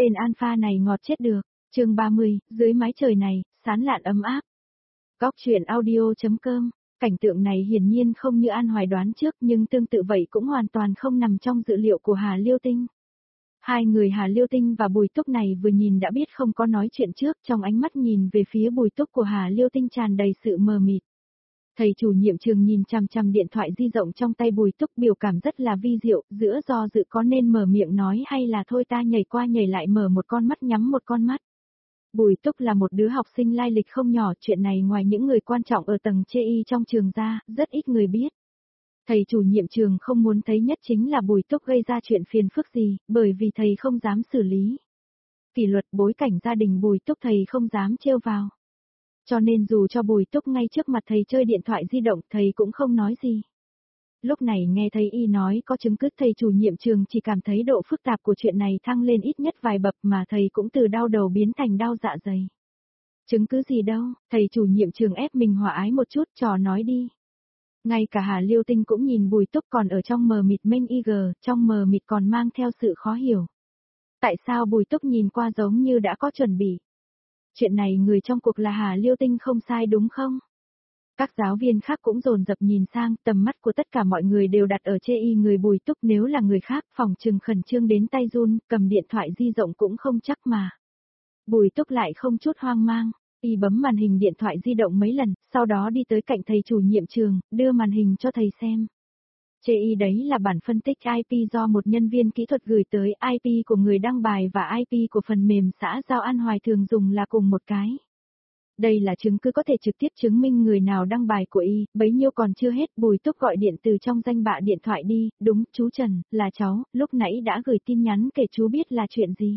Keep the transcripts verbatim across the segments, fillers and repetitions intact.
Tên alpha này ngọt chết được. Chương ba mươi, dưới mái trời này, sán lạn ấm áp. Góc truyện audio chấm com. Cảnh tượng này hiển nhiên không như An Hoài đoán trước, nhưng tương tự vậy cũng hoàn toàn không nằm trong dự liệu của Hà Liêu Tinh. Hai người Hà Liêu Tinh và Bùi Túc này vừa nhìn đã biết không có nói chuyện trước, trong ánh mắt nhìn về phía Bùi Túc của Hà Liêu Tinh tràn đầy sự mờ mịt. Thầy chủ nhiệm trường nhìn chằm chằm điện thoại di động trong tay Bùi Túc, biểu cảm rất là vi diệu, giữa do dự có nên mở miệng nói hay là thôi ta nhảy qua nhảy lại, mở một con mắt nhắm một con mắt. Bùi Túc là một đứa học sinh lai lịch không nhỏ, chuyện này ngoài những người quan trọng ở tầng chê y trong trường ra, rất ít người biết. Thầy chủ nhiệm trường không muốn thấy nhất chính là Bùi Túc gây ra chuyện phiền phức gì, bởi vì thầy không dám xử lý. Kỷ luật bối cảnh gia đình Bùi Túc thầy không dám trêu vào. Cho nên dù cho Bùi Túc ngay trước mặt thầy chơi điện thoại di động, thầy cũng không nói gì. Lúc này nghe thầy y nói có chứng cứ, thầy chủ nhiệm trường chỉ cảm thấy độ phức tạp của chuyện này thăng lên ít nhất vài bậc, mà thầy cũng từ đau đầu biến thành đau dạ dày. Chứng cứ gì đâu, thầy chủ nhiệm trường ép mình hòa ái một chút, trò nói đi. Ngay cả Hà Liêu Tinh cũng nhìn Bùi Túc còn ở trong mờ mịt mênh y gờ, trong mờ mịt còn mang theo sự khó hiểu. Tại sao Bùi Túc nhìn qua giống như đã có chuẩn bị? Chuyện này người trong cuộc là Hà Liêu Tinh không sai đúng không? Các giáo viên khác cũng dồn dập nhìn sang, tầm mắt của tất cả mọi người đều đặt ở chê y người Bùi Túc, nếu là người khác phòng trừng khẩn trương đến tay run, cầm điện thoại di động cũng không chắc mà. Bùi Túc lại không chút hoang mang, y bấm màn hình điện thoại di động mấy lần, sau đó đi tới cạnh thầy chủ nhiệm trường, đưa màn hình cho thầy xem. Chê y đấy là bản phân tích i pê do một nhân viên kỹ thuật gửi tới, i pê của người đăng bài và i pê của phần mềm xã giao An Hoài thường dùng là cùng một cái. Đây là chứng cứ có thể trực tiếp chứng minh người nào đăng bài của y, bấy nhiêu còn chưa hết, Bùi Túc gọi điện từ trong danh bạ điện thoại đi, đúng, chú Trần, là cháu, lúc nãy đã gửi tin nhắn kể chú biết là chuyện gì.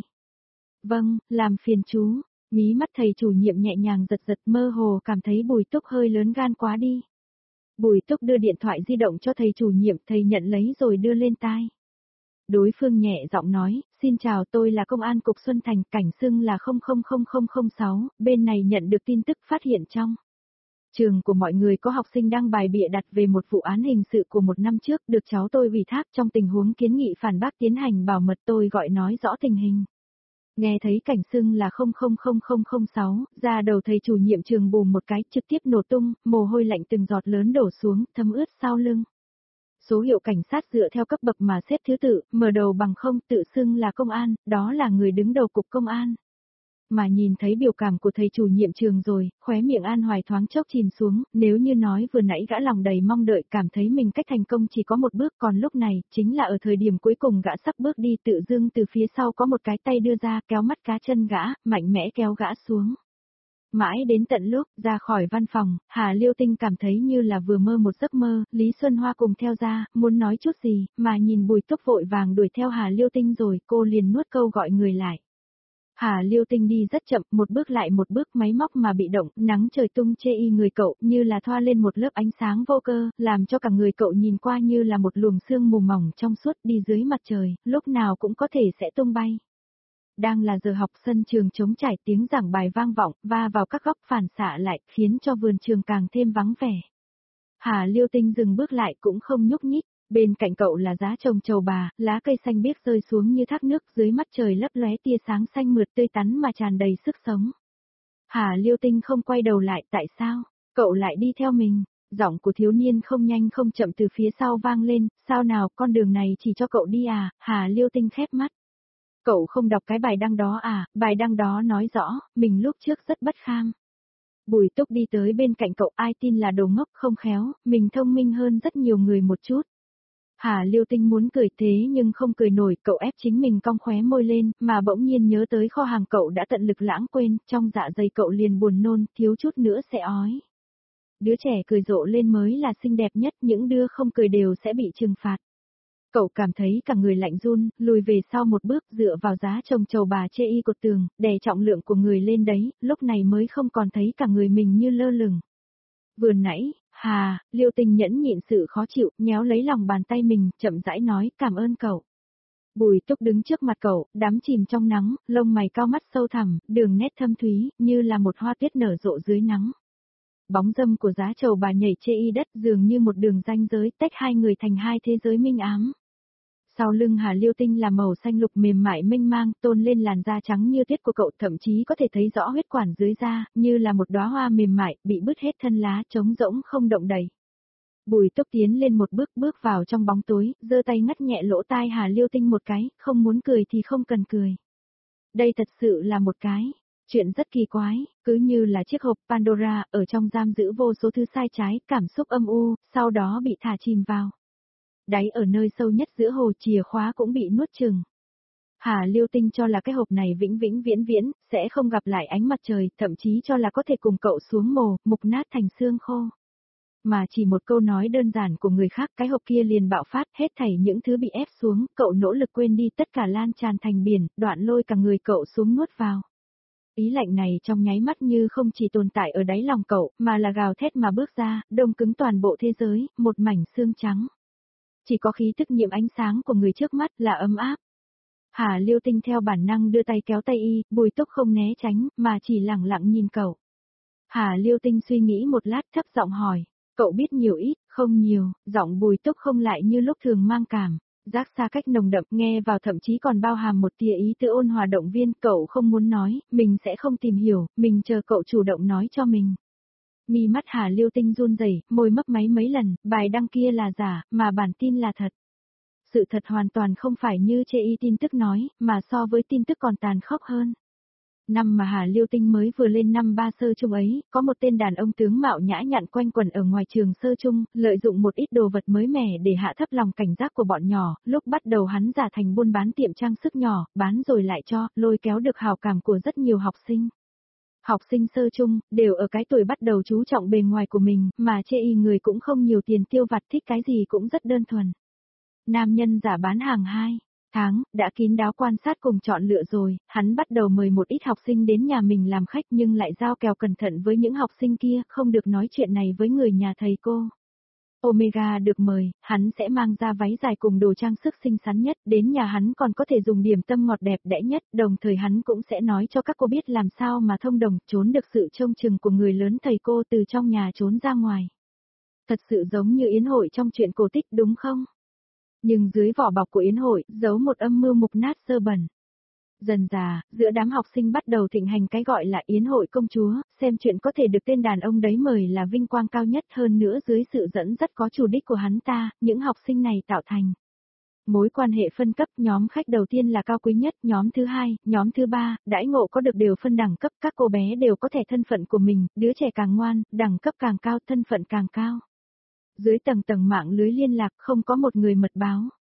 Vâng, làm phiền chú, mí mắt thầy chủ nhiệm nhẹ nhàng giật giật, mơ hồ cảm thấy Bùi Túc hơi lớn gan quá đi. Bùi Túc đưa điện thoại di động cho thầy chủ nhiệm, thầy nhận lấy rồi đưa lên tai. Đối phương nhẹ giọng nói, xin chào, tôi là công an cục Xuân Thành, cảnh xưng là không không không không không sáu, bên này nhận được tin tức phát hiện trong trường của mọi người có học sinh đăng bài bịa đặt về một vụ án hình sự của một năm trước, được cháu tôi ủy thác trong tình huống kiến nghị phản bác tiến hành bảo mật, tôi gọi nói rõ tình hình. Nghe thấy cảnh xưng là không không không không không sáu, ra đầu thầy chủ nhiệm trường bùm một cái, trực tiếp nổ tung, mồ hôi lạnh từng giọt lớn đổ xuống, thấm ướt sau lưng. Số hiệu cảnh sát dựa theo cấp bậc mà xếp thứ tự, mở đầu bằng không, tự xưng là công an, đó là người đứng đầu cục công an. Mà nhìn thấy biểu cảm của thầy chủ nhiệm trường rồi, khóe miệng An Hoài thoáng chốc chìm xuống, nếu như nói vừa nãy gã lòng đầy mong đợi, cảm thấy mình cách thành công chỉ có một bước, còn lúc này, chính là ở thời điểm cuối cùng gã sắp bước đi, tự dưng từ phía sau có một cái tay đưa ra, kéo mắt cá chân gã, mạnh mẽ kéo gã xuống. Mãi đến tận lúc ra khỏi văn phòng, Hà Liêu Tinh cảm thấy như là vừa mơ một giấc mơ, Lý Xuân Hoa cùng theo ra, muốn nói chút gì, mà nhìn Bùi Túc vội vàng đuổi theo Hà Liêu Tinh rồi, cô liền nuốt câu gọi người lại. Hà Liêu Tinh đi rất chậm, một bước lại một bước, máy móc mà bị động, nắng trời tung chê y người cậu, như là thoa lên một lớp ánh sáng vô cơ, làm cho cả người cậu nhìn qua như là một luồng sương mù mỏng trong suốt, đi dưới mặt trời, lúc nào cũng có thể sẽ tung bay. Đang là giờ học, sân trường trống trải, tiếng giảng bài vang vọng, va vào các góc phản xạ lại, khiến cho vườn trường càng thêm vắng vẻ. Hà Liêu Tinh dừng bước lại cũng không nhúc nhích, bên cạnh cậu là giá trồng trầu bà, lá cây xanh biếc rơi xuống như thác nước, dưới mắt trời lấp lóe tia sáng xanh mượt tươi tắn mà tràn đầy sức sống. Hà Liêu Tinh không quay đầu lại, tại sao? Cậu lại đi theo mình. Giọng của thiếu niên không nhanh không chậm từ phía sau vang lên, sao nào, con đường này chỉ cho cậu đi à? Hà Liêu Tinh khép mắt. Cậu không đọc cái bài đăng đó à, bài đăng đó nói rõ, mình lúc trước rất bất kham. Bùi Túc đi tới bên cạnh cậu, ai tin là đồ ngốc không khéo, mình thông minh hơn rất nhiều người một chút. Hà Liêu Tinh muốn cười thế nhưng không cười nổi, cậu ép chính mình cong khóe môi lên, mà bỗng nhiên nhớ tới kho hàng cậu đã tận lực lãng quên, trong dạ dày cậu liền buồn nôn, thiếu chút nữa sẽ ói. Đứa trẻ cười rộ lên mới là xinh đẹp nhất, những đứa không cười đều sẽ bị trừng phạt. Cậu cảm thấy cả người lạnh run, lùi về sau một bước, dựa vào giá trồng trầu bà chê y cột tường, đè trọng lượng của người lên đấy, lúc này mới không còn thấy cả người mình như lơ lửng. Vừa nãy, Hà, Liêu Tinh nhẫn nhịn sự khó chịu, nhéo lấy lòng bàn tay mình, chậm rãi nói, cảm ơn cậu. Bùi Túc đứng trước mặt cậu, đắm chìm trong nắng, lông mày cao mắt sâu thẳm, đường nét thâm thúy, như là một hoa tuyết nở rộ dưới nắng. Bóng dâm của giá trầu bà nhảy chê y đất, dường như một đường ranh giới tách hai người thành hai thế giới minh ám. Sau lưng Hà Liêu Tinh là màu xanh lục mềm mại mênh mang, tôn lên làn da trắng như tuyết của cậu, thậm chí có thể thấy rõ huyết quản dưới da, như là một đóa hoa mềm mại, bị bứt hết thân lá, trống rỗng không động đậy. Bùi Túc tiến lên một bước, bước vào trong bóng tối, giơ tay ngắt nhẹ lỗ tai Hà Liêu Tinh một cái, không muốn cười thì không cần cười. Đây thật sự là một cái chuyện rất kỳ quái, cứ như là chiếc hộp Pandora, ở trong giam giữ vô số thứ sai trái, cảm xúc âm u, sau đó bị thả chìm vào. Đáy ở nơi sâu nhất giữa hồ, chìa khóa cũng bị nuốt chừng. Hà Liêu Tinh cho là cái hộp này vĩnh vĩnh viễn viễn, sẽ không gặp lại ánh mặt trời, thậm chí cho là có thể cùng cậu xuống mồ, mục nát thành xương khô. Mà chỉ một câu nói đơn giản của người khác, cái hộp kia liền bạo phát, hết thảy những thứ bị ép xuống, cậu nỗ lực quên đi, tất cả lan tràn thành biển, đoạn lôi cả người cậu xuống nuốt vào. Ý lạnh này trong nháy mắt như không chỉ tồn tại ở đáy lòng cậu, mà là gào thét mà bước ra, đông cứng toàn bộ thế giới, một mảnh xương trắng. Chỉ có khí thức nhiễm ánh sáng của người trước mắt là ấm áp. Hà Liêu Tinh theo bản năng đưa tay kéo tay y, Bùi Túc không né tránh, mà chỉ lẳng lặng nhìn cậu. Hà Liêu Tinh suy nghĩ một lát, thấp giọng hỏi, cậu biết nhiều ít, không nhiều, giọng Bùi Túc không lại như lúc thường mang cảm, giác xa cách nồng đậm, nghe vào thậm chí còn bao hàm một tia ý tứ ôn hòa động viên, cậu không muốn nói, mình sẽ không tìm hiểu, mình chờ cậu chủ động nói cho mình. Mi mắt Hà Liêu Tinh run rẩy, môi mấp máy mấy lần, bài đăng kia là giả, mà bản tin là thật. Sự thật hoàn toàn không phải như chê y tin tức nói, mà so với tin tức còn tàn khốc hơn. Năm mà Hà Liêu Tinh mới vừa lên năm ba sơ trung ấy, có một tên đàn ông tướng mạo nhã nhặn quanh quẩn ở ngoài trường sơ trung, lợi dụng một ít đồ vật mới mẻ để hạ thấp lòng cảnh giác của bọn nhỏ, lúc bắt đầu hắn giả thành buôn bán tiệm trang sức nhỏ, bán rồi lại cho, lôi kéo được hào cảm của rất nhiều học sinh. Học sinh sơ trung, đều ở cái tuổi bắt đầu chú trọng bề ngoài của mình, mà chê y người cũng không nhiều tiền tiêu vặt, thích cái gì cũng rất đơn thuần. Nam nhân giả bán hàng hai tháng, đã kín đáo quan sát cùng chọn lựa rồi, hắn bắt đầu mời một ít học sinh đến nhà mình làm khách nhưng lại giao kèo cẩn thận với những học sinh kia, không được nói chuyện này với người nhà thầy cô. Omega được mời, hắn sẽ mang ra váy dài cùng đồ trang sức xinh xắn nhất, đến nhà hắn còn có thể dùng điểm tâm ngọt đẹp đẽ nhất, đồng thời hắn cũng sẽ nói cho các cô biết làm sao mà thông đồng, trốn được sự trông chừng của người lớn thầy cô từ trong nhà trốn ra ngoài. Thật sự giống như yến hội trong truyện cổ tích đúng không? Nhưng dưới vỏ bọc của yến hội, giấu một âm mưu mục nát sơ bẩn. Dần dà, giữa đám học sinh bắt đầu thịnh hành cái gọi là yến hội công chúa, xem chuyện có thể được tên đàn ông đấy mời là vinh quang cao nhất, hơn nữa dưới sự dẫn dắt có chủ đích của hắn ta, những học sinh này tạo thành mối quan hệ phân cấp, nhóm khách đầu tiên là cao quý nhất, nhóm thứ hai, nhóm thứ ba, đãi ngộ có được đều phân đẳng cấp, các cô bé đều có thẻ thân phận của mình, đứa trẻ càng ngoan, đẳng cấp càng cao, thân phận càng cao. Dưới tầng tầng mạng lưới liên lạc không có một người mật báo.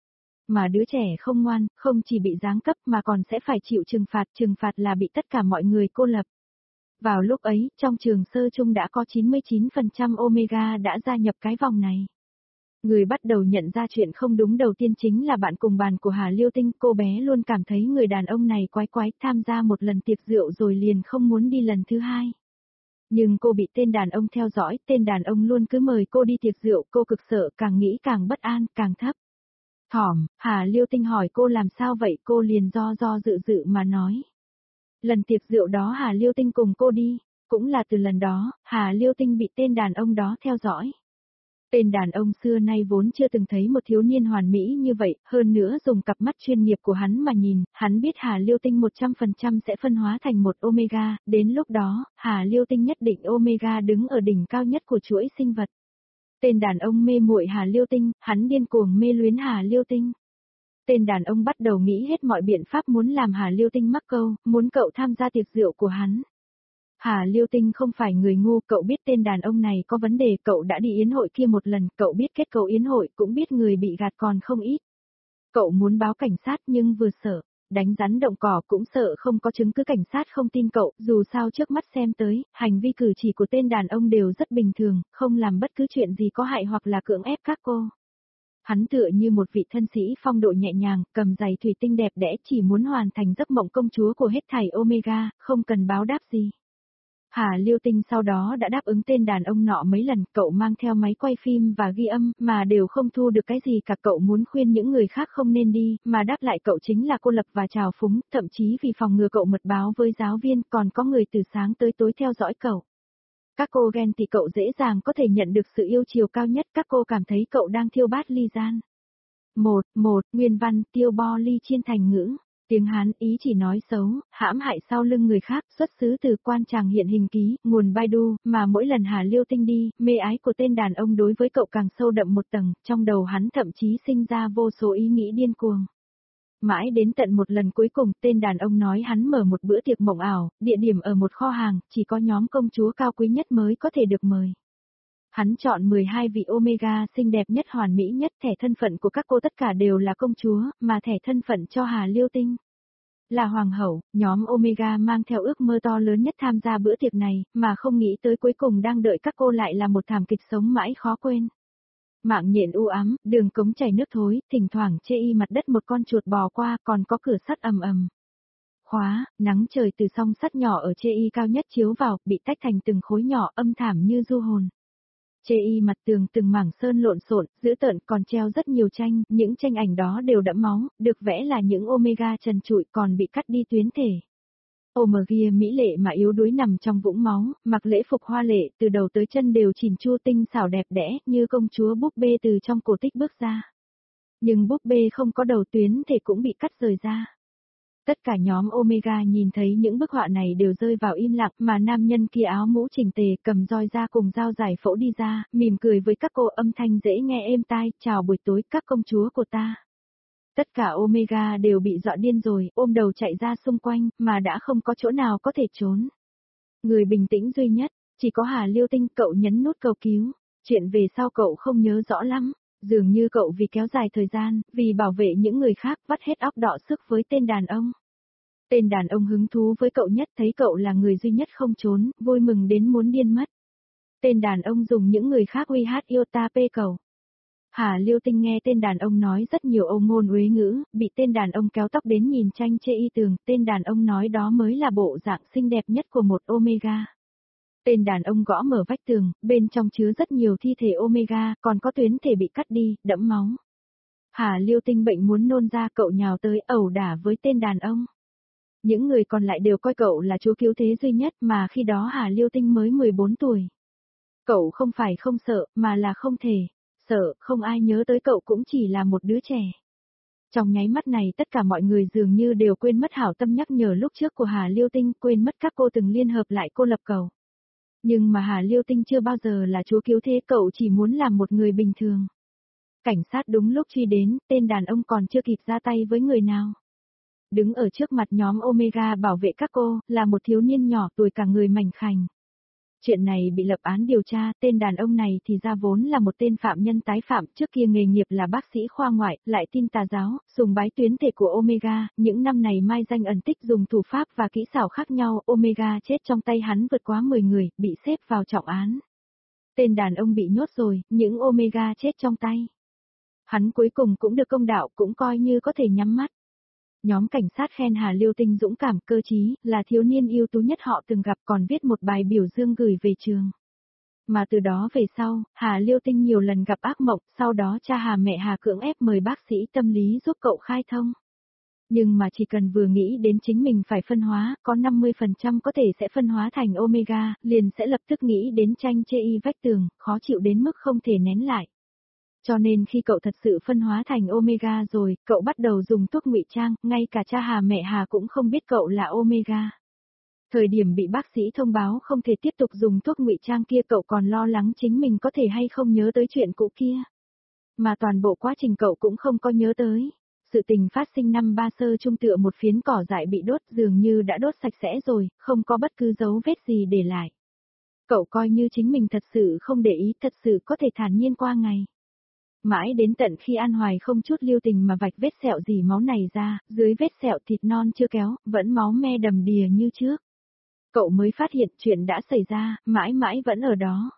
Mà đứa trẻ không ngoan, không chỉ bị giáng cấp mà còn sẽ phải chịu trừng phạt, trừng phạt là bị tất cả mọi người cô lập. Vào lúc ấy, trong trường sơ trung đã có chín mươi chín phần trăm Omega đã gia nhập cái vòng này. Người bắt đầu nhận ra chuyện không đúng đầu tiên chính là bạn cùng bàn của Hà Liêu Tinh, cô bé luôn cảm thấy người đàn ông này quái quái, tham gia một lần tiệc rượu rồi liền không muốn đi lần thứ hai. Nhưng cô bị tên đàn ông theo dõi, tên đàn ông luôn cứ mời cô đi tiệc rượu, cô cực sợ, càng nghĩ càng bất an, càng thấp thỏm. Hà Liêu Tinh hỏi cô làm sao vậy, cô liền do do dự dự mà nói. Lần tiệc rượu đó Hà Liêu Tinh cùng cô đi, cũng là từ lần đó, Hà Liêu Tinh bị tên đàn ông đó theo dõi. Tên đàn ông xưa nay vốn chưa từng thấy một thiếu niên hoàn mỹ như vậy, hơn nữa dùng cặp mắt chuyên nghiệp của hắn mà nhìn, hắn biết Hà Liêu Tinh một trăm phần trăm sẽ phân hóa thành một Omega, đến lúc đó, Hà Liêu Tinh nhất định Omega đứng ở đỉnh cao nhất của chuỗi sinh vật. Tên đàn ông mê muội Hà Liêu Tinh, hắn điên cuồng mê luyến Hà Liêu Tinh. Tên đàn ông bắt đầu nghĩ hết mọi biện pháp muốn làm Hà Liêu Tinh mắc câu, muốn cậu tham gia tiệc rượu của hắn. Hà Liêu Tinh không phải người ngu, cậu biết tên đàn ông này có vấn đề, cậu đã đi yến hội kia một lần, cậu biết kết cấu yến hội, cũng biết người bị gạt còn không ít. Cậu muốn báo cảnh sát nhưng vừa sợ, đánh rắn động cỏ, cũng sợ không có chứng cứ cảnh sát không tin cậu, dù sao trước mắt xem tới, hành vi cử chỉ của tên đàn ông đều rất bình thường, không làm bất cứ chuyện gì có hại hoặc là cưỡng ép các cô. Hắn tựa như một vị thân sĩ phong độ nhẹ nhàng, cầm giày thủy tinh đẹp đẽ, chỉ muốn hoàn thành giấc mộng công chúa của hết thảy Omega, không cần báo đáp gì. Hà Liêu Tinh sau đó đã đáp ứng tên đàn ông nọ mấy lần, cậu mang theo máy quay phim và ghi âm, mà đều không thu được cái gì cả, cậu muốn khuyên những người khác không nên đi, mà đáp lại cậu chính là cô lập và trào phúng, thậm chí vì phòng ngừa cậu mật báo với giáo viên, còn có người từ sáng tới tối theo dõi cậu. Các cô ghen thì cậu dễ dàng có thể nhận được sự yêu chiều cao nhất, các cô cảm thấy cậu đang thiêu bát ly gian. Một, một, nguyên văn, tiêu bo ly chiên thành ngữ. Tiếng Hán ý chỉ nói xấu, hãm hại sau lưng người khác, xuất xứ từ quan tràng hiện hình ký, nguồn Baidu, mà mỗi lần Hà Liêu Tinh đi, mê ái của tên đàn ông đối với cậu càng sâu đậm một tầng, trong đầu hắn thậm chí sinh ra vô số ý nghĩ điên cuồng. Mãi đến tận một lần cuối cùng, tên đàn ông nói hắn mở một bữa tiệc mộng ảo, địa điểm ở một kho hàng, chỉ có nhóm công chúa cao quý nhất mới có thể được mời. Hắn chọn mười hai vị Omega xinh đẹp nhất hoàn mỹ nhất, thẻ thân phận của các cô tất cả đều là công chúa, mà thẻ thân phận cho Hà Liêu Tinh là hoàng hậu. Nhóm Omega mang theo ước mơ to lớn nhất tham gia bữa tiệc này, mà không nghĩ tới cuối cùng đang đợi các cô lại là một thảm kịch sống mãi khó quên. Mạng nhện u ám, đường cống chảy nước thối, thỉnh thoảng chê y mặt đất một con chuột bò qua, còn có cửa sắt ầm ầm khóa, nắng trời từ song sắt nhỏ ở chê y cao nhất chiếu vào, bị tách thành từng khối nhỏ âm thảm như du hồn. Chê y mặt tường từng mảng sơn lộn xộn, dữ tợn, còn treo rất nhiều tranh, những tranh ảnh đó đều đẫm máu, được vẽ là những Omega trần trụi còn bị cắt đi tuyến thể. Omega mỹ lệ mà yếu đuối nằm trong vũng máu, mặc lễ phục hoa lệ, từ đầu tới chân đều chỉn chu tinh xảo đẹp đẽ, như công chúa búp bê từ trong cổ tích bước ra. Nhưng búp bê không có đầu, tuyến thể cũng bị cắt rời ra. Tất cả nhóm Omega nhìn thấy những bức họa này đều rơi vào im lặng, mà nam nhân kia áo mũ chỉnh tề cầm roi ra cùng dao giải phẫu đi ra, mỉm cười với các cô, âm thanh dễ nghe êm tai, chào buổi tối các công chúa của ta. Tất cả Omega đều bị dọa điên rồi, ôm đầu chạy ra xung quanh, mà đã không có chỗ nào có thể trốn. Người bình tĩnh duy nhất, chỉ có Hà Liêu Tinh. Cậu nhấn nút cầu cứu, chuyện về sau cậu không nhớ rõ lắm. Dường như cậu vì kéo dài thời gian, vì bảo vệ những người khác, vắt hết óc đọ sức với tên đàn ông. Tên đàn ông hứng thú với cậu nhất, thấy cậu là người duy nhất không trốn, vui mừng đến muốn điên mất. Tên đàn ông dùng những người khác uy hát yêu ta pê cầu. Hà Liêu Tinh nghe tên đàn ông nói rất nhiều âu ngôn uế ngữ, bị tên đàn ông kéo tóc đến nhìn tranh chê y tường, tên đàn ông nói đó mới là bộ dạng xinh đẹp nhất của một Omega. Tên đàn ông gõ mở vách tường, bên trong chứa rất nhiều thi thể Omega, còn có tuyến thể bị cắt đi, đẫm máu. Hà Liêu Tinh bệnh muốn nôn ra, cậu nhào tới ẩu đả với tên đàn ông. Những người còn lại đều coi cậu là chúa cứu thế duy nhất, mà khi đó Hà Liêu Tinh mới mười bốn tuổi. Cậu không phải không sợ, mà là không thể. Sợ, không ai nhớ tới cậu cũng chỉ là một đứa trẻ. Trong nháy mắt này tất cả mọi người dường như đều quên mất hảo tâm nhắc nhở lúc trước của Hà Liêu Tinh, quên mất các cô từng liên hợp lại cô lập cậu. Nhưng mà Hà Liêu Tinh chưa bao giờ là chúa cứu thế, cậu chỉ muốn làm một người bình thường. Cảnh sát đúng lúc truy đến, tên đàn ông còn chưa kịp ra tay với người nào. Đứng ở trước mặt nhóm Omega bảo vệ các cô, là một thiếu niên nhỏ tuổi, cả người mảnh khảnh. Chuyện này bị lập án điều tra, tên đàn ông này thì ra vốn là một tên phạm nhân tái phạm, trước kia nghề nghiệp là bác sĩ khoa ngoại, lại tin tà giáo, sùng bái tuyến thể của Omega, những năm này mai danh ẩn tích dùng thủ pháp và kỹ xảo khác nhau, Omega chết trong tay hắn vượt quá mười người, bị xếp vào trọng án. Tên đàn ông bị nhốt rồi, những Omega chết trong tay. Hắn cuối cùng cũng được công đạo, cũng coi như có thể nhắm mắt. Nhóm cảnh sát khen Hà Liêu Tinh dũng cảm, cơ trí, là thiếu niên ưu tú nhất họ từng gặp, còn viết một bài biểu dương gửi về trường. Mà từ đó về sau, Hà Liêu Tinh nhiều lần gặp ác mộng, sau đó cha Hà mẹ Hà cưỡng ép mời bác sĩ tâm lý giúp cậu khai thông. Nhưng mà chỉ cần vừa nghĩ đến chính mình phải phân hóa, có năm mươi phần trăm có thể sẽ phân hóa thành Omega, liền sẽ lập tức nghĩ đến tranh chê y vách tường, khó chịu đến mức không thể nén lại. Cho nên khi cậu thật sự phân hóa thành Omega rồi, cậu bắt đầu dùng thuốc ngụy trang, ngay cả cha Hà mẹ Hà cũng không biết cậu là Omega. Thời điểm bị bác sĩ thông báo không thể tiếp tục dùng thuốc ngụy trang kia, cậu còn lo lắng chính mình có thể hay không nhớ tới chuyện cũ kia. Mà toàn bộ quá trình cậu cũng không có nhớ tới. Sự tình phát sinh năm ba sơ trung tựa một phiến cỏ dại bị đốt, dường như đã đốt sạch sẽ rồi, không có bất cứ dấu vết gì để lại. Cậu coi như chính mình thật sự không để ý, thật sự có thể thản nhiên qua ngày. Mãi đến tận khi An Hoài không chút lưu tình mà vạch vết sẹo dì máu này ra, dưới vết sẹo thịt non chưa kéo, vẫn máu me đầm đìa như trước. Cậu mới phát hiện chuyện đã xảy ra, mãi mãi vẫn ở đó.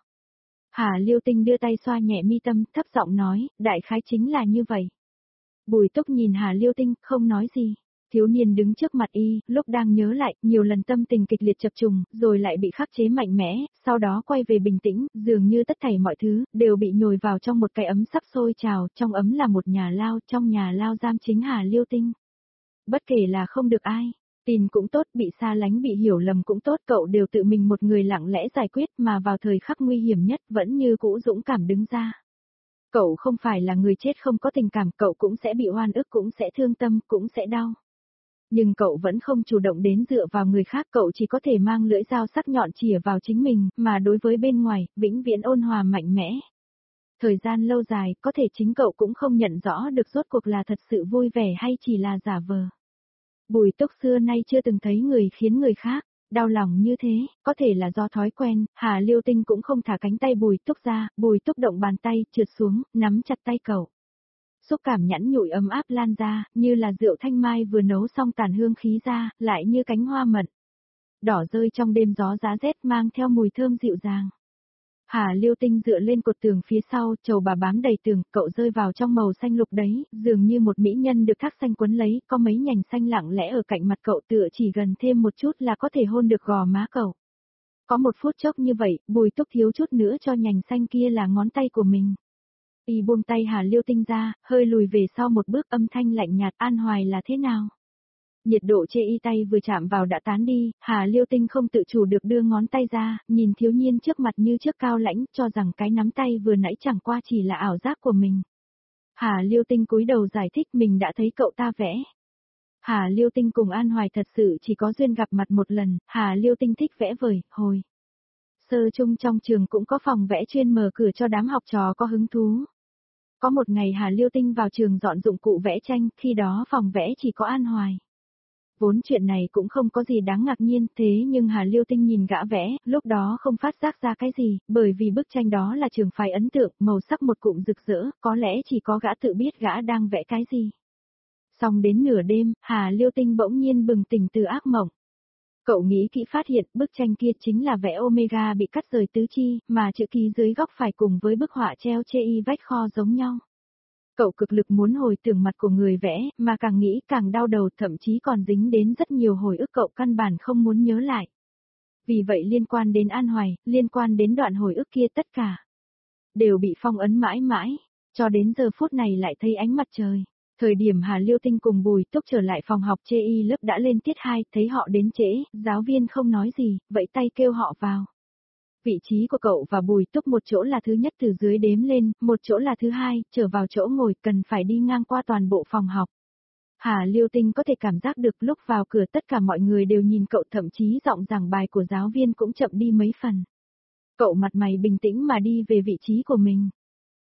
Hà Liêu Tinh đưa tay xoa nhẹ mi tâm, thấp giọng nói, đại khái chính là như vậy. Bùi Túc nhìn Hà Liêu Tinh, không nói gì. Thiếu niên đứng trước mặt y, lúc đang nhớ lại, nhiều lần tâm tình kịch liệt chập trùng, rồi lại bị khắc chế mạnh mẽ, sau đó quay về bình tĩnh, dường như tất thảy mọi thứ, đều bị nhồi vào trong một cái ấm sắp sôi trào, trong ấm là một nhà lao, trong nhà lao giam chính Hà Liêu Tinh. Bất kể là không được ai, tin cũng tốt, bị xa lánh bị hiểu lầm cũng tốt, cậu đều tự mình một người lặng lẽ giải quyết, mà vào thời khắc nguy hiểm nhất, vẫn như cũ dũng cảm đứng ra. Cậu không phải là người chết không có tình cảm, cậu cũng sẽ bị oan ức, cũng sẽ thương tâm, cũng sẽ đau. Nhưng cậu vẫn không chủ động đến dựa vào người khác, cậu chỉ có thể mang lưỡi dao sắc nhọn chĩa vào chính mình, mà đối với bên ngoài, vĩnh viễn ôn hòa mạnh mẽ. Thời gian lâu dài, có thể chính cậu cũng không nhận rõ được rốt cuộc là thật sự vui vẻ hay chỉ là giả vờ. Bùi Túc xưa nay chưa từng thấy người khiến người khác đau lòng như thế, có thể là do thói quen, Hà Liêu Tinh cũng không thả cánh tay Bùi Túc ra, Bùi Túc động bàn tay, trượt xuống, nắm chặt tay cậu. Xúc cảm nhẵn nhụi ấm áp lan ra, như là rượu thanh mai vừa nấu xong tàn hương khí ra, lại như cánh hoa mận. Đỏ rơi trong đêm gió giá rét mang theo mùi thơm dịu dàng. Hà Liêu Tinh dựa lên cột tường phía sau, trầu bà bám đầy tường, cậu rơi vào trong màu xanh lục đấy, dường như một mỹ nhân được thác xanh quấn lấy, có mấy nhành xanh lặng lẽ ở cạnh mặt cậu, tựa chỉ gần thêm một chút là có thể hôn được gò má cậu. Có một phút chốc như vậy, Bùi Túc thiếu chút nữa cho nhành xanh kia là ngón tay của mình. Y buông tay Hà Liêu Tinh ra, hơi lùi về sau một bước, âm thanh lạnh nhạt, An Hoài là thế nào? Nhiệt độ chê y tay vừa chạm vào đã tán đi, Hà Liêu Tinh không tự chủ được đưa ngón tay ra, nhìn thiếu niên trước mặt như trước cao lãnh, cho rằng cái nắm tay vừa nãy chẳng qua chỉ là ảo giác của mình. Hà Liêu Tinh cúi đầu giải thích mình đã thấy cậu ta vẽ. Hà Liêu Tinh cùng An Hoài thật sự chỉ có duyên gặp mặt một lần, Hà Liêu Tinh thích vẽ vời, hồi. Sơ chung trong trường cũng có phòng vẽ chuyên mở cửa cho đám học trò có hứng thú. Có một ngày Hà Liêu Tinh vào trường dọn dụng cụ vẽ tranh, khi đó phòng vẽ chỉ có An Hoài. Vốn chuyện này cũng không có gì đáng ngạc nhiên, thế nhưng Hà Liêu Tinh nhìn gã vẽ, lúc đó không phát giác ra cái gì, bởi vì bức tranh đó là trường phái ấn tượng, màu sắc một cụm rực rỡ, có lẽ chỉ có gã tự biết gã đang vẽ cái gì. Xong đến nửa đêm, Hà Liêu Tinh bỗng nhiên bừng tỉnh từ ác mộng. Cậu nghĩ kỹ phát hiện bức tranh kia chính là vẽ Omega bị cắt rời tứ chi, mà chữ ký dưới góc phải cùng với bức họa treo chê y vách kho giống nhau. Cậu cực lực muốn hồi tưởng mặt của người vẽ, mà càng nghĩ càng đau đầu, thậm chí còn dính đến rất nhiều hồi ức cậu căn bản không muốn nhớ lại. Vì vậy liên quan đến An Hoài, liên quan đến đoạn hồi ức kia tất cả đều bị phong ấn mãi mãi, cho đến giờ phút này lại thấy ánh mặt trời. Thời điểm Hà Liêu Tinh cùng Bùi Túc trở lại phòng học chê y lớp đã lên tiết hai, thấy họ đến trễ, giáo viên không nói gì, vẫy tay kêu họ vào. Vị trí của cậu và Bùi Túc một chỗ là thứ nhất từ dưới đếm lên, một chỗ là thứ hai, trở vào chỗ ngồi cần phải đi ngang qua toàn bộ phòng học. Hà Liêu Tinh có thể cảm giác được lúc vào cửa tất cả mọi người đều nhìn cậu, thậm chí giọng giảng bài của giáo viên cũng chậm đi mấy phần. Cậu mặt mày bình tĩnh mà đi về vị trí của mình.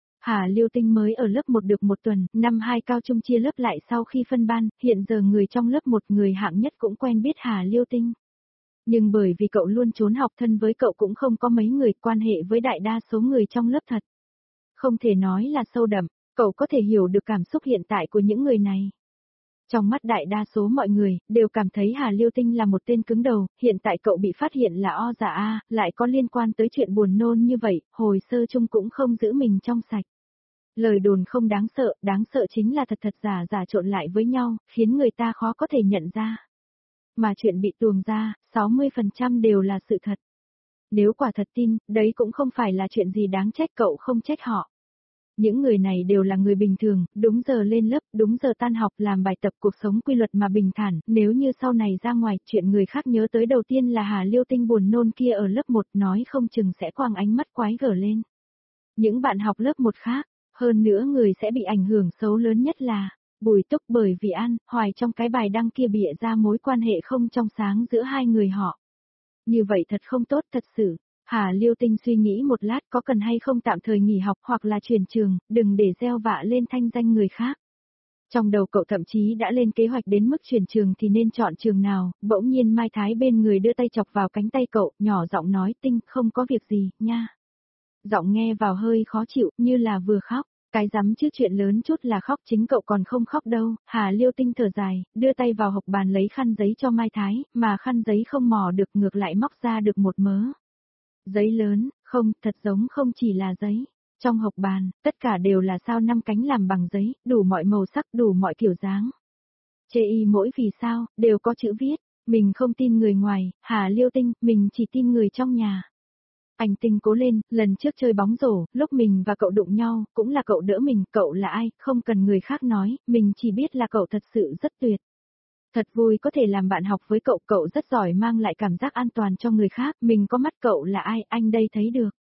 Hà Liêu Tinh mới ở lớp một được một tuần, năm hai cao trung chia lớp lại sau khi phân ban, hiện giờ người trong lớp một người hạng nhất cũng quen biết Hà Liêu Tinh. Nhưng bởi vì cậu luôn trốn học, thân với cậu cũng không có mấy người, quan hệ với đại đa số người trong lớp thật. Không thể nói là sâu đậm, cậu có thể hiểu được cảm xúc hiện tại của những người này. Trong mắt đại đa số mọi người, đều cảm thấy Hà Liêu Tinh là một tên cứng đầu, hiện tại cậu bị phát hiện là o giả A, lại có liên quan tới chuyện buồn nôn như vậy, hồi sơ chung cũng không giữ mình trong sạch. Lời đồn không đáng sợ, đáng sợ chính là thật thật giả giả trộn lại với nhau, khiến người ta khó có thể nhận ra. Mà chuyện bị tuồng ra, sáu mươi phần trăm đều là sự thật. Nếu quả thật tin, đấy cũng không phải là chuyện gì đáng trách, cậu không trách họ. Những người này đều là người bình thường, đúng giờ lên lớp, đúng giờ tan học, làm bài tập, cuộc sống quy luật mà bình thản, nếu như sau này ra ngoài, chuyện người khác nhớ tới đầu tiên là Hà Liêu Tinh buồn nôn kia ở lớp một, nói không chừng sẽ quăng ánh mắt quái gở lên. Những bạn học lớp một khác, hơn nữa người sẽ bị ảnh hưởng xấu lớn nhất là Bùi Túc, bởi vì An Hoài trong cái bài đăng kia bịa ra mối quan hệ không trong sáng giữa hai người họ. Như vậy thật không tốt thật sự. Hà Liêu Tinh suy nghĩ một lát có cần hay không tạm thời nghỉ học hoặc là chuyển trường, đừng để gieo vạ lên thanh danh người khác. Trong đầu cậu thậm chí đã lên kế hoạch đến mức chuyển trường thì nên chọn trường nào, bỗng nhiên Mai Thái bên người đưa tay chọc vào cánh tay cậu, nhỏ giọng nói, Tinh, không có việc gì, nha. Giọng nghe vào hơi khó chịu, như là vừa khóc. Cái rắm chứ chuyện lớn chút là khóc, chính cậu còn không khóc đâu. Hà Liêu Tinh thở dài, đưa tay vào hộc bàn lấy khăn giấy cho Mai Thái, mà khăn giấy không mò được, ngược lại móc ra được một mớ giấy lớn, không, thật giống không chỉ là giấy. Trong hộc bàn, tất cả đều là sao năm cánh làm bằng giấy, đủ mọi màu sắc, đủ mọi kiểu dáng. Chê y mỗi vì sao, đều có chữ viết, mình không tin người ngoài, Hà Liêu Tinh, mình chỉ tin người trong nhà. Anh Tinh cố lên, lần trước chơi bóng rổ, lúc mình và cậu đụng nhau, cũng là cậu đỡ mình, cậu là ai, không cần người khác nói, mình chỉ biết là cậu thật sự rất tuyệt. Thật vui có thể làm bạn học với cậu, cậu rất giỏi mang lại cảm giác an toàn cho người khác, mình có mắt, cậu là ai, anh đây thấy được.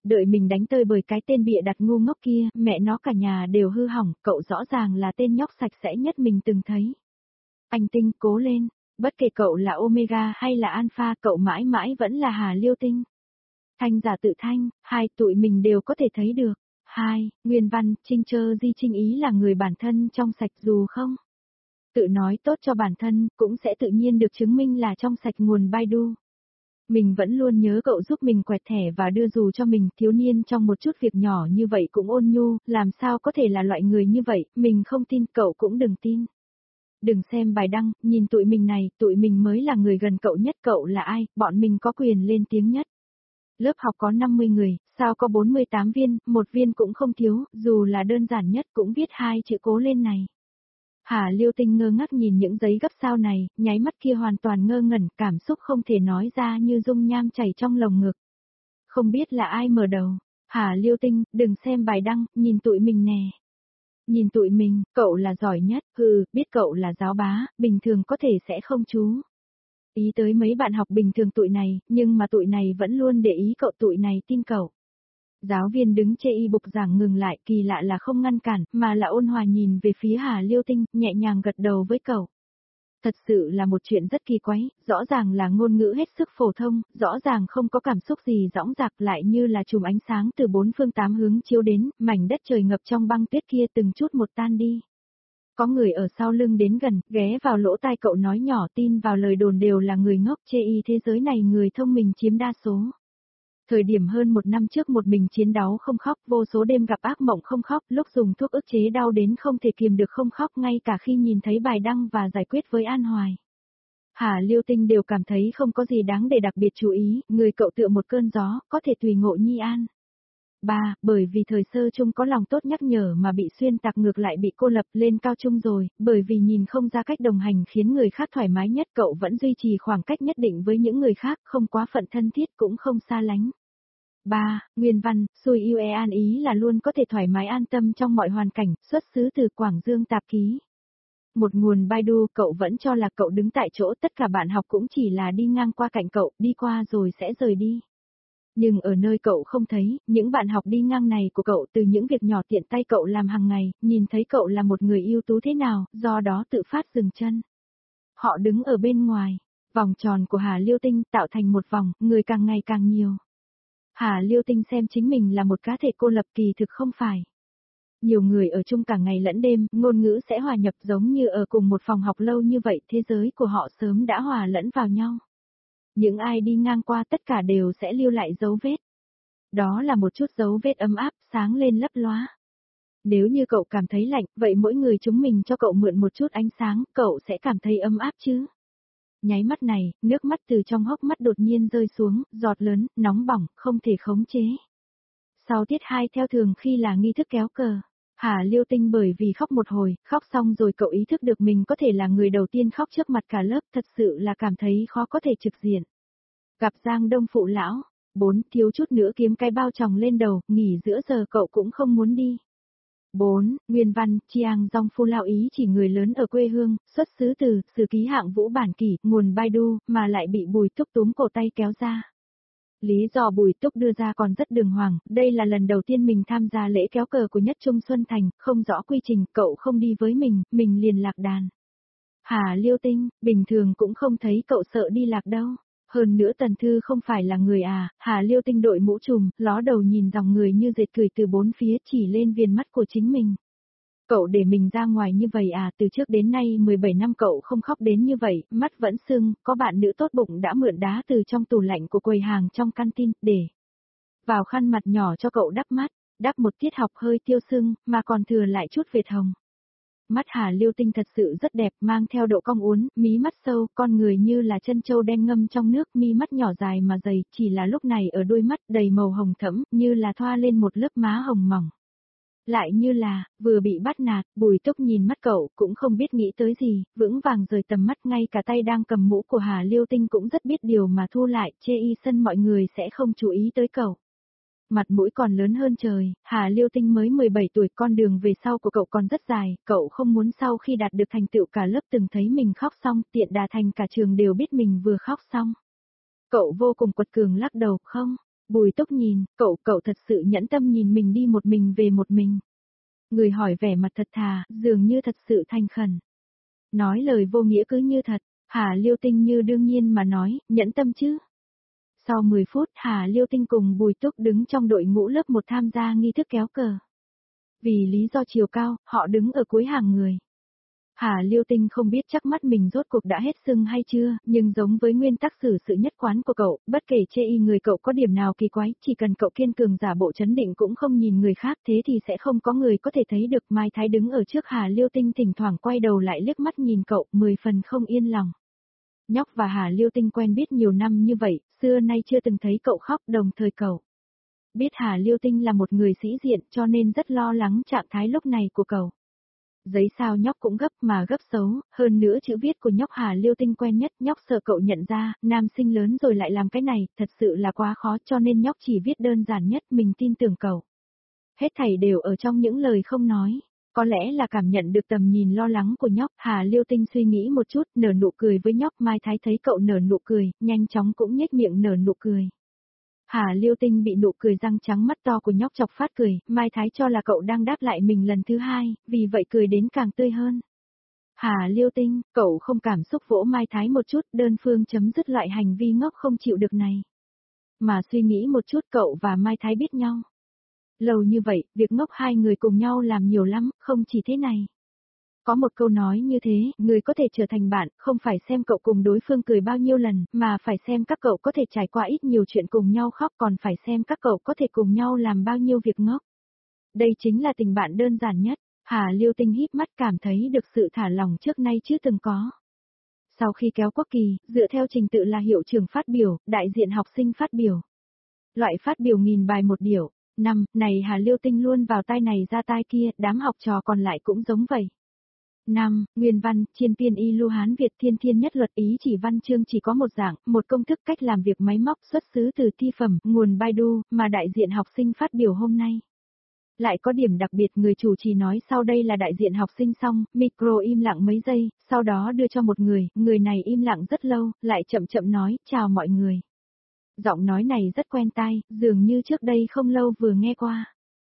Đợi mình đánh tơi bởi cái tên bịa đặt ngu ngốc kia, mẹ nó cả nhà đều hư hỏng, cậu rõ ràng là tên nhóc sạch sẽ nhất mình từng thấy. Anh Tinh, cố lên, bất kể cậu là Omega hay là Alpha, cậu mãi mãi vẫn là Hà Liêu Tinh. Thanh giả tự thanh, hai tụi mình đều có thể thấy được. Hai, nguyên văn, Trinh Chơ Di Trinh ý là người bản thân trong sạch dù không tự nói tốt cho bản thân, cũng sẽ tự nhiên được chứng minh là trong sạch nguồn Baidu. Mình vẫn luôn nhớ cậu giúp mình quẹt thẻ và đưa dù cho mình, thiếu niên trong một chút việc nhỏ như vậy cũng ôn nhu, làm sao có thể là loại người như vậy, mình không tin, cậu cũng đừng tin. Đừng xem bài đăng, nhìn tụi mình này, tụi mình mới là người gần cậu nhất, cậu là ai, bọn mình có quyền lên tiếng nhất. Lớp học có năm mươi người, sao có bốn mươi tám viên, một viên cũng không thiếu, dù là đơn giản nhất cũng viết hai chữ cố lên này. Hà Liêu Tinh ngơ ngác nhìn những giấy gấp sao này, nháy mắt kia hoàn toàn ngơ ngẩn, cảm xúc không thể nói ra như dung nham chảy trong lồng ngực. Không biết là ai mở đầu. Hà Liêu Tinh, đừng xem bài đăng, nhìn tụi mình nè. Nhìn tụi mình, cậu là giỏi nhất, hừ, biết cậu là giáo bá, bình thường có thể sẽ không chú ý tới mấy bạn học bình thường tụi này, nhưng mà tụi này vẫn luôn để ý cậu, tụi này tin cậu. Giáo viên đứng chê y bục giảng ngừng lại, kỳ lạ là không ngăn cản, mà là ôn hòa nhìn về phía Hà Liêu Tinh, nhẹ nhàng gật đầu với cậu. Thật sự là một chuyện rất kỳ quái, rõ ràng là ngôn ngữ hết sức phổ thông, rõ ràng không có cảm xúc gì dõng dạc, lại như là chùm ánh sáng từ bốn phương tám hướng chiếu đến, mảnh đất trời ngập trong băng tuyết kia từng chút một tan đi. Có người ở sau lưng đến gần, ghé vào lỗ tai cậu nói nhỏ, tin vào lời đồn đều là người ngốc, chê y thế giới này người thông minh chiếm đa số. Thời điểm hơn một năm trước một mình chiến đấu không khóc, vô số đêm gặp ác mộng không khóc, lúc dùng thuốc ức chế đau đến không thể kiềm được không khóc, ngay cả khi nhìn thấy bài đăng và giải quyết với An Hoài. Hà Liêu Tinh đều cảm thấy không có gì đáng để đặc biệt chú ý, người cậu tựa một cơn gió, có thể tùy ngộ nhi an. Ba, bởi vì thời sơ chung có lòng tốt nhắc nhở mà bị xuyên tạc ngược lại bị cô lập lên cao trung rồi, bởi vì nhìn không ra cách đồng hành khiến người khác thoải mái nhất, cậu vẫn duy trì khoảng cách nhất định với những người khác, không quá phận thân thiết cũng không xa lánh. Ba, nguyên văn, xui yêu e an ý là luôn có thể thoải mái an tâm trong mọi hoàn cảnh, xuất xứ từ Quảng Dương tạp ký. Một nguồn Baidu, cậu vẫn cho là cậu đứng tại chỗ, tất cả bạn học cũng chỉ là đi ngang qua cạnh cậu, đi qua rồi sẽ rời đi. Nhưng ở nơi cậu không thấy, những bạn học đi ngang này của cậu từ những việc nhỏ tiện tay cậu làm hàng ngày, nhìn thấy cậu là một người ưu tú thế nào, do đó tự phát dừng chân. Họ đứng ở bên ngoài, vòng tròn của Hà Liêu Tinh tạo thành một vòng, người càng ngày càng nhiều. Hà Liêu Tinh xem chính mình là một cá thể cô lập, kỳ thực không phải. Nhiều người ở chung cả ngày lẫn đêm, ngôn ngữ sẽ hòa nhập giống như ở cùng một phòng học lâu như vậy, thế giới của họ sớm đã hòa lẫn vào nhau. Những ai đi ngang qua tất cả đều sẽ lưu lại dấu vết. Đó là một chút dấu vết ấm áp, sáng lên lấp lóa. Nếu như cậu cảm thấy lạnh, vậy mỗi người chúng mình cho cậu mượn một chút ánh sáng, cậu sẽ cảm thấy ấm áp chứ. Nháy mắt này, nước mắt từ trong hốc mắt đột nhiên rơi xuống, giọt lớn, nóng bỏng, không thể khống chế. Sau tiết hai theo thường khi là nghi thức kéo cờ, Hà Liêu Tinh bởi vì khóc một hồi, khóc xong rồi cậu ý thức được mình có thể là người đầu tiên khóc trước mặt cả lớp, thật sự là cảm thấy khó có thể trực diện. Gặp Giang Đông phụ lão, bốn, thiếu chút nữa kiếm cái bao tròng lên đầu, nghỉ giữa giờ cậu cũng không muốn đi. Bốn, nguyên văn, Chiang Dong Phu Lao ý chỉ người lớn ở quê hương, xuất xứ từ, sử ký hạng vũ bản kỷ, nguồn Baidu, mà lại bị Bùi Túc túm cổ tay kéo ra. Lý do Bùi Túc đưa ra còn rất đường hoàng, đây là lần đầu tiên mình tham gia lễ kéo cờ của Nhất Trung Xuân Thành, không rõ quy trình, cậu không đi với mình, mình liền lạc đàn. Hà Liêu Tinh, bình thường cũng không thấy cậu sợ đi lạc đâu. Hơn nữa Tần Thư không phải là người à, Hà Liêu Tinh đội mũ trùm, ló đầu nhìn dòng người như dệt cười từ bốn phía chỉ lên viền mắt của chính mình. Cậu để mình ra ngoài như vậy à, từ trước đến nay mười bảy năm cậu không khóc đến như vậy, mắt vẫn sưng, có bạn nữ tốt bụng đã mượn đá từ trong tủ lạnh của quầy hàng trong canteen, để vào khăn mặt nhỏ cho cậu đắp mắt, đắp một tiết học hơi tiêu sưng, mà còn thừa lại chút vệt hồng. Mắt Hà Liêu Tinh thật sự rất đẹp, mang theo độ cong uốn, mí mắt sâu, con người như là chân trâu đen ngâm trong nước, mi mắt nhỏ dài mà dày, chỉ là lúc này ở đôi mắt đầy màu hồng thẫm, như là thoa lên một lớp má hồng mỏng. Lại như là, vừa bị bắt nạt, Bùi Túc nhìn mắt cậu, cũng không biết nghĩ tới gì, vững vàng rời tầm mắt, ngay cả tay đang cầm mũ của Hà Liêu Tinh cũng rất biết điều mà thu lại, chê y sân mọi người sẽ không chú ý tới cậu. Mặt mũi còn lớn hơn trời, Hà Liêu Tinh mới mười bảy tuổi, con đường về sau của cậu còn rất dài, cậu không muốn sau khi đạt được thành tựu cả lớp từng thấy mình khóc xong, tiện đà thành cả trường đều biết mình vừa khóc xong. Cậu vô cùng quật cường lắc đầu, không, Bùi Túc nhìn, cậu, cậu thật sự nhẫn tâm nhìn mình đi một mình về một mình. Người hỏi vẻ mặt thật thà, dường như thật sự thành khẩn. Nói lời vô nghĩa cứ như thật, Hà Liêu Tinh như đương nhiên mà nói, nhẫn tâm chứ. Sau mười phút, Hà Liêu Tinh cùng Bùi Túc đứng trong đội ngũ lớp một tham gia nghi thức kéo cờ. Vì lý do chiều cao, họ đứng ở cuối hàng người. Hà Liêu Tinh không biết chắc mắt mình rốt cuộc đã hết sưng hay chưa, nhưng giống với nguyên tắc xử sự nhất quán của cậu, bất kể chê y người cậu có điểm nào kỳ quái, chỉ cần cậu kiên cường giả bộ chấn định cũng không nhìn người khác, thế thì sẽ không có người có thể thấy được. Mai Thái đứng ở trước Hà Liêu Tinh thỉnh thoảng quay đầu lại liếc mắt nhìn cậu, mười phần không yên lòng. Nhóc và Hà Liêu Tinh quen biết nhiều năm như vậy, xưa nay chưa từng thấy cậu khóc, đồng thời cậu biết Hà Liêu Tinh là một người sĩ diện cho nên rất lo lắng trạng thái lúc này của cậu. Giấy sao nhóc cũng gấp mà gấp xấu, hơn nữa chữ viết của nhóc Hà Liêu Tinh quen nhất, nhóc sợ cậu nhận ra, nam sinh lớn rồi lại làm cái này, thật sự là quá khó cho nên nhóc chỉ viết đơn giản nhất, mình tin tưởng cậu. Hết thảy đều ở trong những lời không nói. Có lẽ là cảm nhận được tầm nhìn lo lắng của nhóc, Hà Liêu Tinh suy nghĩ một chút, nở nụ cười với nhóc. Mai Thái thấy cậu nở nụ cười, nhanh chóng cũng nhếch miệng nở nụ cười. Hà Liêu Tinh bị nụ cười răng trắng mắt to của nhóc chọc phát cười, Mai Thái cho là cậu đang đáp lại mình lần thứ hai, vì vậy cười đến càng tươi hơn. Hà Liêu Tinh, cậu không cảm xúc vỗ Mai Thái một chút, đơn phương chấm dứt loại hành vi ngốc không chịu được này. Mà suy nghĩ một chút, cậu và Mai Thái biết nhau. Lâu như vậy, việc ngốc hai người cùng nhau làm nhiều lắm, không chỉ thế này. Có một câu nói như thế, người có thể trở thành bạn, không phải xem cậu cùng đối phương cười bao nhiêu lần, mà phải xem các cậu có thể trải qua ít nhiều chuyện cùng nhau khóc, còn phải xem các cậu có thể cùng nhau làm bao nhiêu việc ngốc. Đây chính là tình bạn đơn giản nhất. Hà Liêu Tinh híp mắt cảm thấy được sự thả lỏng trước nay chưa từng có. Sau khi kéo quốc kỳ, dựa theo trình tự là hiệu trưởng phát biểu, đại diện học sinh phát biểu. Loại phát biểu nghìn bài một điểu. Năm, này Hà Liêu Tinh luôn vào tai này ra tai kia, đám học trò còn lại cũng giống vậy. Năm, Nguyên văn, Chiên Tiên Y Lưu Hán Việt Thiên Thiên Nhất Luật ý chỉ văn chương chỉ có một dạng, một công thức cách làm việc máy móc xuất xứ từ thi phẩm, nguồn Baidu, mà đại diện học sinh phát biểu hôm nay. Lại có điểm đặc biệt, người chủ trì nói sau đây là đại diện học sinh xong, micro im lặng mấy giây, sau đó đưa cho một người, người này im lặng rất lâu, lại chậm chậm nói, chào mọi người. Giọng nói này rất quen tai, dường như trước đây không lâu vừa nghe qua.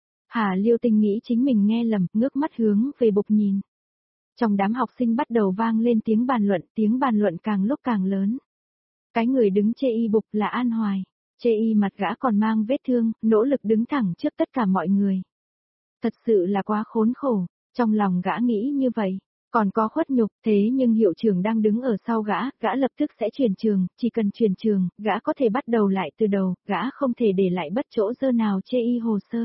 Hà Liêu Tinh nghĩ chính mình nghe lầm, ngước mắt hướng về bục nhìn. Trong đám học sinh bắt đầu vang lên tiếng bàn luận, tiếng bàn luận càng lúc càng lớn. Cái người đứng chê y bục là An Hoài. Chê y mặt gã còn mang vết thương, nỗ lực đứng thẳng trước tất cả mọi người. Thật sự là quá khốn khổ, trong lòng gã nghĩ như vậy. Còn có khuất nhục, thế nhưng hiệu trưởng đang đứng ở sau gã, gã lập tức sẽ chuyển trường, chỉ cần chuyển trường, gã có thể bắt đầu lại từ đầu, gã không thể để lại bất chỗ dơ nào chê y hồ sơ.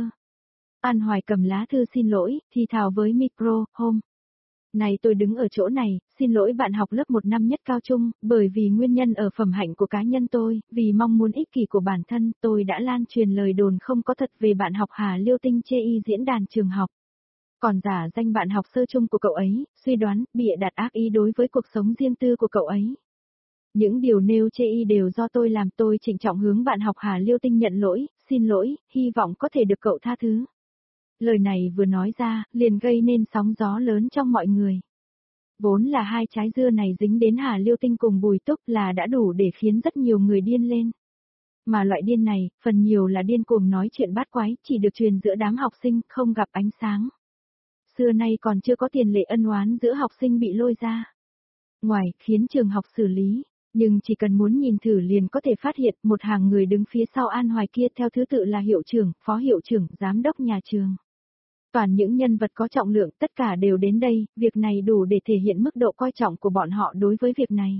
An Hoài cầm lá thư xin lỗi, thì thào với micro, hôm. Này tôi đứng ở chỗ này, xin lỗi bạn học lớp một năm nhất cao trung, bởi vì nguyên nhân ở phẩm hạnh của cá nhân tôi, vì mong muốn ích kỷ của bản thân, tôi đã lan truyền lời đồn không có thật về bạn học Hà Liêu Tinh chê y diễn đàn trường học. Còn giả danh bạn học sơ chung của cậu ấy, suy đoán, bịa đặt ác ý đối với cuộc sống riêng tư của cậu ấy. Những điều nêu chê y đều do tôi làm, tôi trịnh trọng hướng bạn học Hà Liêu Tinh nhận lỗi, xin lỗi, hy vọng có thể được cậu tha thứ. Lời này vừa nói ra, liền gây nên sóng gió lớn trong mọi người. Vốn là hai trái dưa này dính đến Hà Liêu Tinh cùng Bùi Túc là đã đủ để khiến rất nhiều người điên lên. Mà loại điên này, phần nhiều là điên cuồng nói chuyện bát quái, chỉ được truyền giữa đám học sinh, không gặp ánh sáng. Xưa nay còn chưa có tiền lệ ân oán giữa học sinh bị lôi ra ngoài, khiến trường học xử lý. Nhưng chỉ cần muốn nhìn thử liền có thể phát hiện một hàng người đứng phía sau An Hoài kia theo thứ tự là hiệu trưởng, phó hiệu trưởng, giám đốc nhà trường. Toàn những nhân vật có trọng lượng, tất cả đều đến đây, việc này đủ để thể hiện mức độ coi trọng của bọn họ đối với việc này.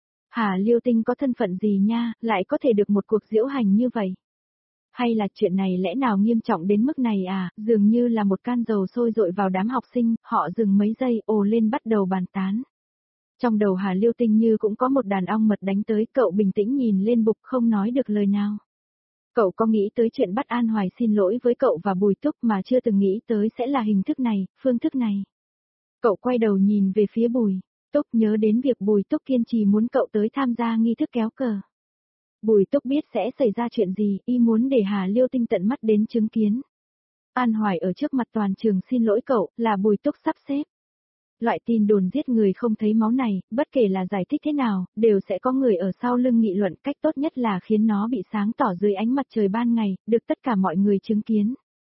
Hà Liêu Tinh có thân phận gì nha, lại có thể được một cuộc diễu hành như vậy? Hay là chuyện này lẽ nào nghiêm trọng đến mức này à, dường như là một can dầu sôi dội vào đám học sinh, họ dừng mấy giây ồ lên bắt đầu bàn tán. Trong đầu Hà Liêu Tinh như cũng có một đàn ong mật đánh tới, cậu bình tĩnh nhìn lên bục không nói được lời nào. Cậu có nghĩ tới chuyện bắt An Hoài xin lỗi với cậu và Bùi Túc mà chưa từng nghĩ tới sẽ là hình thức này, phương thức này. Cậu quay đầu nhìn về phía Bùi Túc, nhớ đến việc Bùi Túc kiên trì muốn cậu tới tham gia nghi thức kéo cờ. Bùi Túc biết sẽ xảy ra chuyện gì, y muốn để Hà Liêu Tinh tận mắt đến chứng kiến. An Hoài ở trước mặt toàn trường xin lỗi cậu, là Bùi Túc sắp xếp. Loại tin đồn giết người không thấy máu này, bất kể là giải thích thế nào, đều sẽ có người ở sau lưng nghị luận, cách tốt nhất là khiến nó bị sáng tỏ dưới ánh mặt trời ban ngày, được tất cả mọi người chứng kiến.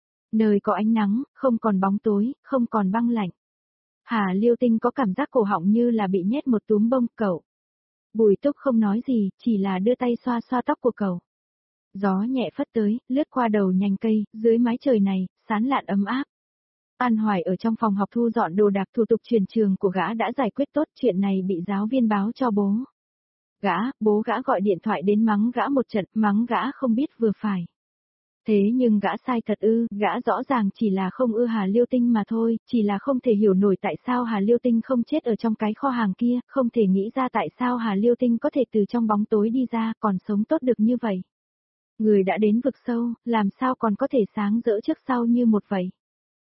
Nơi có ánh nắng, không còn bóng tối, không còn băng lạnh. Hà Liêu Tinh có cảm giác cổ họng như là bị nhét một túm bông. Cậu. Bùi Túc không nói gì, chỉ là đưa tay xoa xoa tóc của cậu. Gió nhẹ phất tới, lướt qua đầu nhành cây, dưới mái trời này, sán lạn ấm áp. An Hoài ở trong phòng học thu dọn đồ đạc, thủ tục chuyển trường của gã đã giải quyết tốt, chuyện này bị giáo viên báo cho bố. Gã, bố gã gọi điện thoại đến mắng gã một trận, mắng gã không biết vừa phải. Thế nhưng gã sai thật ư, gã rõ ràng chỉ là không ưa Hà Liêu Tinh mà thôi, chỉ là không thể hiểu nổi tại sao Hà Liêu Tinh không chết ở trong cái kho hàng kia, không thể nghĩ ra tại sao Hà Liêu Tinh có thể từ trong bóng tối đi ra, còn sống tốt được như vậy. Người đã đến vực sâu, làm sao còn có thể sáng rỡ trước sau như một vậy.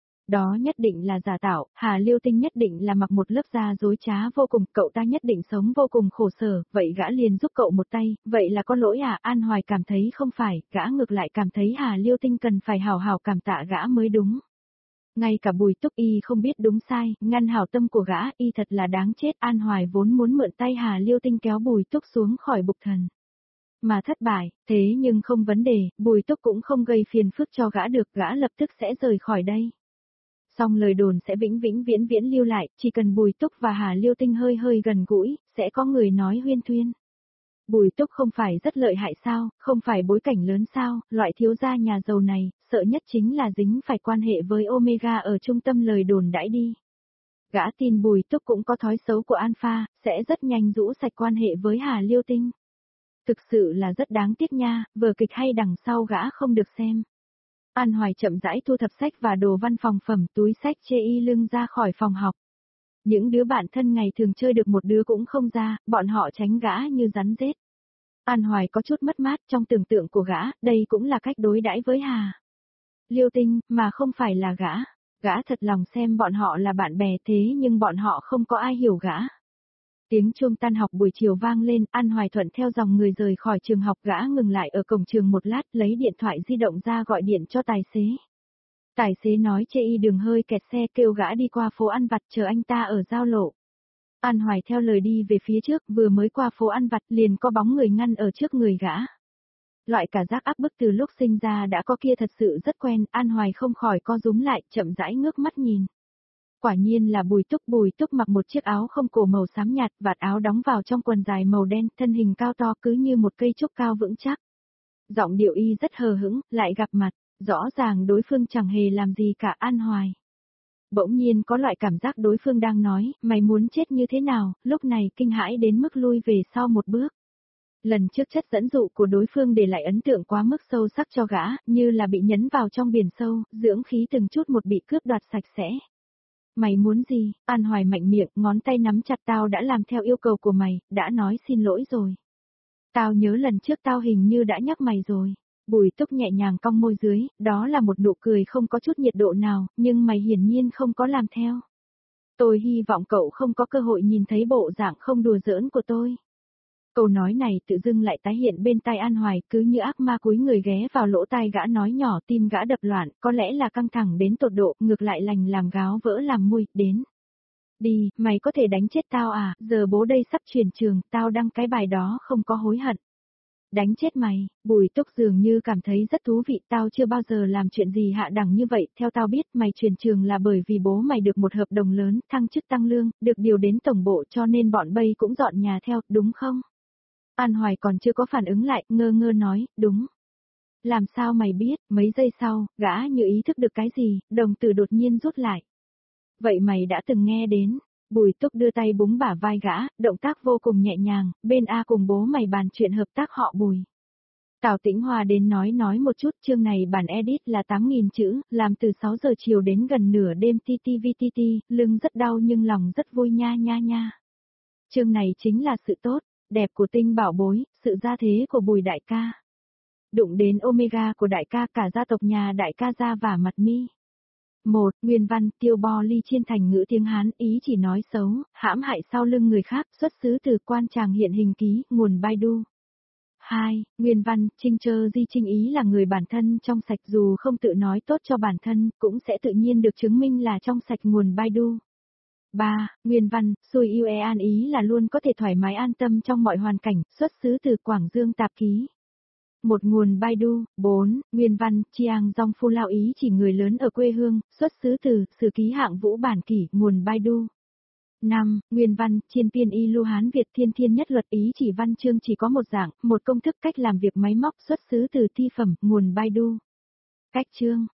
Đó nhất định là giả tạo, Hà Liêu Tinh nhất định là mặc một lớp da dối trá vô cùng, cậu ta nhất định sống vô cùng khổ sở, vậy gã liền giúp cậu một tay, vậy là có lỗi à? An Hoài cảm thấy không phải, gã ngược lại cảm thấy Hà Liêu Tinh cần phải hào hào cảm tạ gã mới đúng. Ngay cả Bùi Túc y không biết đúng sai, ngăn hảo tâm của gã, y thật là đáng chết. An Hoài vốn muốn mượn tay Hà Liêu Tinh kéo Bùi Túc xuống khỏi bục thần. Mà thất bại, thế nhưng không vấn đề, Bùi Túc cũng không gây phiền phức cho gã được, gã lập tức sẽ rời khỏi đây. Song lời đồn sẽ vĩnh vĩnh viễn viễn lưu lại, chỉ cần Bùi Túc và Hà Liêu Tinh hơi hơi gần gũi, sẽ có người nói huyên thuyên. Bùi Túc không phải rất lợi hại sao, không phải bối cảnh lớn sao, loại thiếu gia nhà giàu này, sợ nhất chính là dính phải quan hệ với Omega ở trung tâm lời đồn đãi đi. Gã tin Bùi Túc cũng có thói xấu của Alpha, sẽ rất nhanh rũ sạch quan hệ với Hà Liêu Tinh. Thực sự là rất đáng tiếc nha, vở kịch hay đằng sau gã không được xem. An Hoài chậm rãi thu thập sách và đồ văn phòng phẩm, túi sách chê y lưng ra khỏi phòng học. Những đứa bạn thân ngày thường chơi được một đứa cũng không ra, bọn họ tránh gã như rắn rết. An Hoài có chút mất mát trong tưởng tượng của gã, đây cũng là cách đối đãi với Hà Liêu Tinh, mà không phải là gã. Gã thật lòng xem bọn họ là bạn bè, thế nhưng bọn họ không có ai hiểu gã. Tiếng chuông tan học buổi chiều vang lên, An Hoài thuận theo dòng người rời khỏi trường học, gã ngừng lại ở cổng trường một lát, lấy điện thoại di động ra gọi điện cho tài xế. Tài xế nói chê y đường hơi kẹt xe, kêu gã đi qua phố ăn vặt chờ anh ta ở giao lộ. An Hoài theo lời đi về phía trước, vừa mới qua phố ăn vặt liền có bóng người ngăn ở trước người gã. Loại cả giác áp bức từ lúc sinh ra đã có kia thật sự rất quen, An Hoài không khỏi co rúm lại, chậm rãi ngước mắt nhìn. Quả nhiên là Bùi Túc. Bùi Túc mặc một chiếc áo không cổ màu xám nhạt, vạt áo đóng vào trong quần dài màu đen, thân hình cao to cứ như một cây trúc cao vững chắc. Giọng điệu y rất hờ hững, lại gặp mặt, rõ ràng đối phương chẳng hề làm gì cả. An Hoài bỗng nhiên có loại cảm giác đối phương đang nói, mày muốn chết như thế nào, lúc này kinh hãi đến mức lui về sau một bước. Lần trước chất dẫn dụ của đối phương để lại ấn tượng quá mức sâu sắc cho gã, như là bị nhấn vào trong biển sâu, dưỡng khí từng chút một bị cướp đoạt sạch sẽ. Mày muốn gì? An Hoài mạnh miệng, ngón tay nắm chặt, tao đã làm theo yêu cầu của mày, đã nói xin lỗi rồi. Tao nhớ lần trước tao hình như đã nhắc mày rồi. Bùi Túc nhẹ nhàng cong môi dưới, đó là một nụ cười không có chút nhiệt độ nào, nhưng mày hiển nhiên không có làm theo. Tôi hy vọng cậu không có cơ hội nhìn thấy bộ dạng không đùa giỡn của tôi. Câu nói này tự dưng lại tái hiện bên tai An Hoài, cứ như ác ma cúi người ghé vào lỗ tai gã nói nhỏ, tim gã đập loạn, có lẽ là căng thẳng đến tột độ, ngược lại lành làm gáo vỡ làm mùi, đến. Đi, mày có thể đánh chết tao à, giờ bố đây sắp chuyển trường, tao đăng cái bài đó không có hối hận. Đánh chết mày, Bùi Túc dường như cảm thấy rất thú vị, tao chưa bao giờ làm chuyện gì hạ đẳng như vậy, theo tao biết mày chuyển trường là bởi vì bố mày được một hợp đồng lớn, thăng chức tăng lương, được điều đến tổng bộ cho nên bọn bay cũng dọn nhà theo, đúng không? An Hoài còn chưa có phản ứng lại, ngơ ngơ nói, đúng. Làm sao mày biết, mấy giây sau, gã như ý thức được cái gì, đồng tử đột nhiên rút lại. Vậy mày đã từng nghe đến, Bùi Túc đưa tay búng bả vai gã, động tác vô cùng nhẹ nhàng, bên A cùng bố mày bàn chuyện hợp tác họ Bùi. Tào Tĩnh Hòa đến nói nói một chút, chương này bản edit là tám nghìn chữ, làm từ sáu giờ chiều đến gần nửa đêm ti ti vi ti ti, lưng rất đau nhưng lòng rất vui nha nha nha. Chương này chính là sự tốt, đẹp của Tinh bảo bối, sự gia thế của Bùi đại ca. Đụng đến Omega của đại ca, cả gia tộc nhà đại ca ra vả mặt mi. Một, nguyên văn, tiêu bo ly chiên thành ngữ tiếng Hán, ý chỉ nói xấu, hãm hại sau lưng người khác, xuất xứ từ quan tràng hiện hình ký, nguồn Baidu. Hai, nguyên văn, Trinh Trơ Di Trinh ý là người bản thân trong sạch, dù không tự nói tốt cho bản thân, cũng sẽ tự nhiên được chứng minh là trong sạch, nguồn Baidu. ba. Nguyên văn, xuôi yêu e an ý là luôn có thể thoải mái an tâm trong mọi hoàn cảnh, xuất xứ từ Quảng Dương Tạp Ký. Một nguồn Baidu. bốn. Nguyên văn, Chiang Dong Phu Lao ý chỉ người lớn ở quê hương, xuất xứ từ Sử Ký Hạng Vũ Bản Kỷ, nguồn Baidu. năm. Nguyên văn, Chiên Tiên Y Lưu Hán Việt Thiên Thiên Nhất Luật ý chỉ văn chương chỉ có một dạng, một công thức cách làm việc máy móc, xuất xứ từ Thi Phẩm, nguồn Baidu. Cách chương.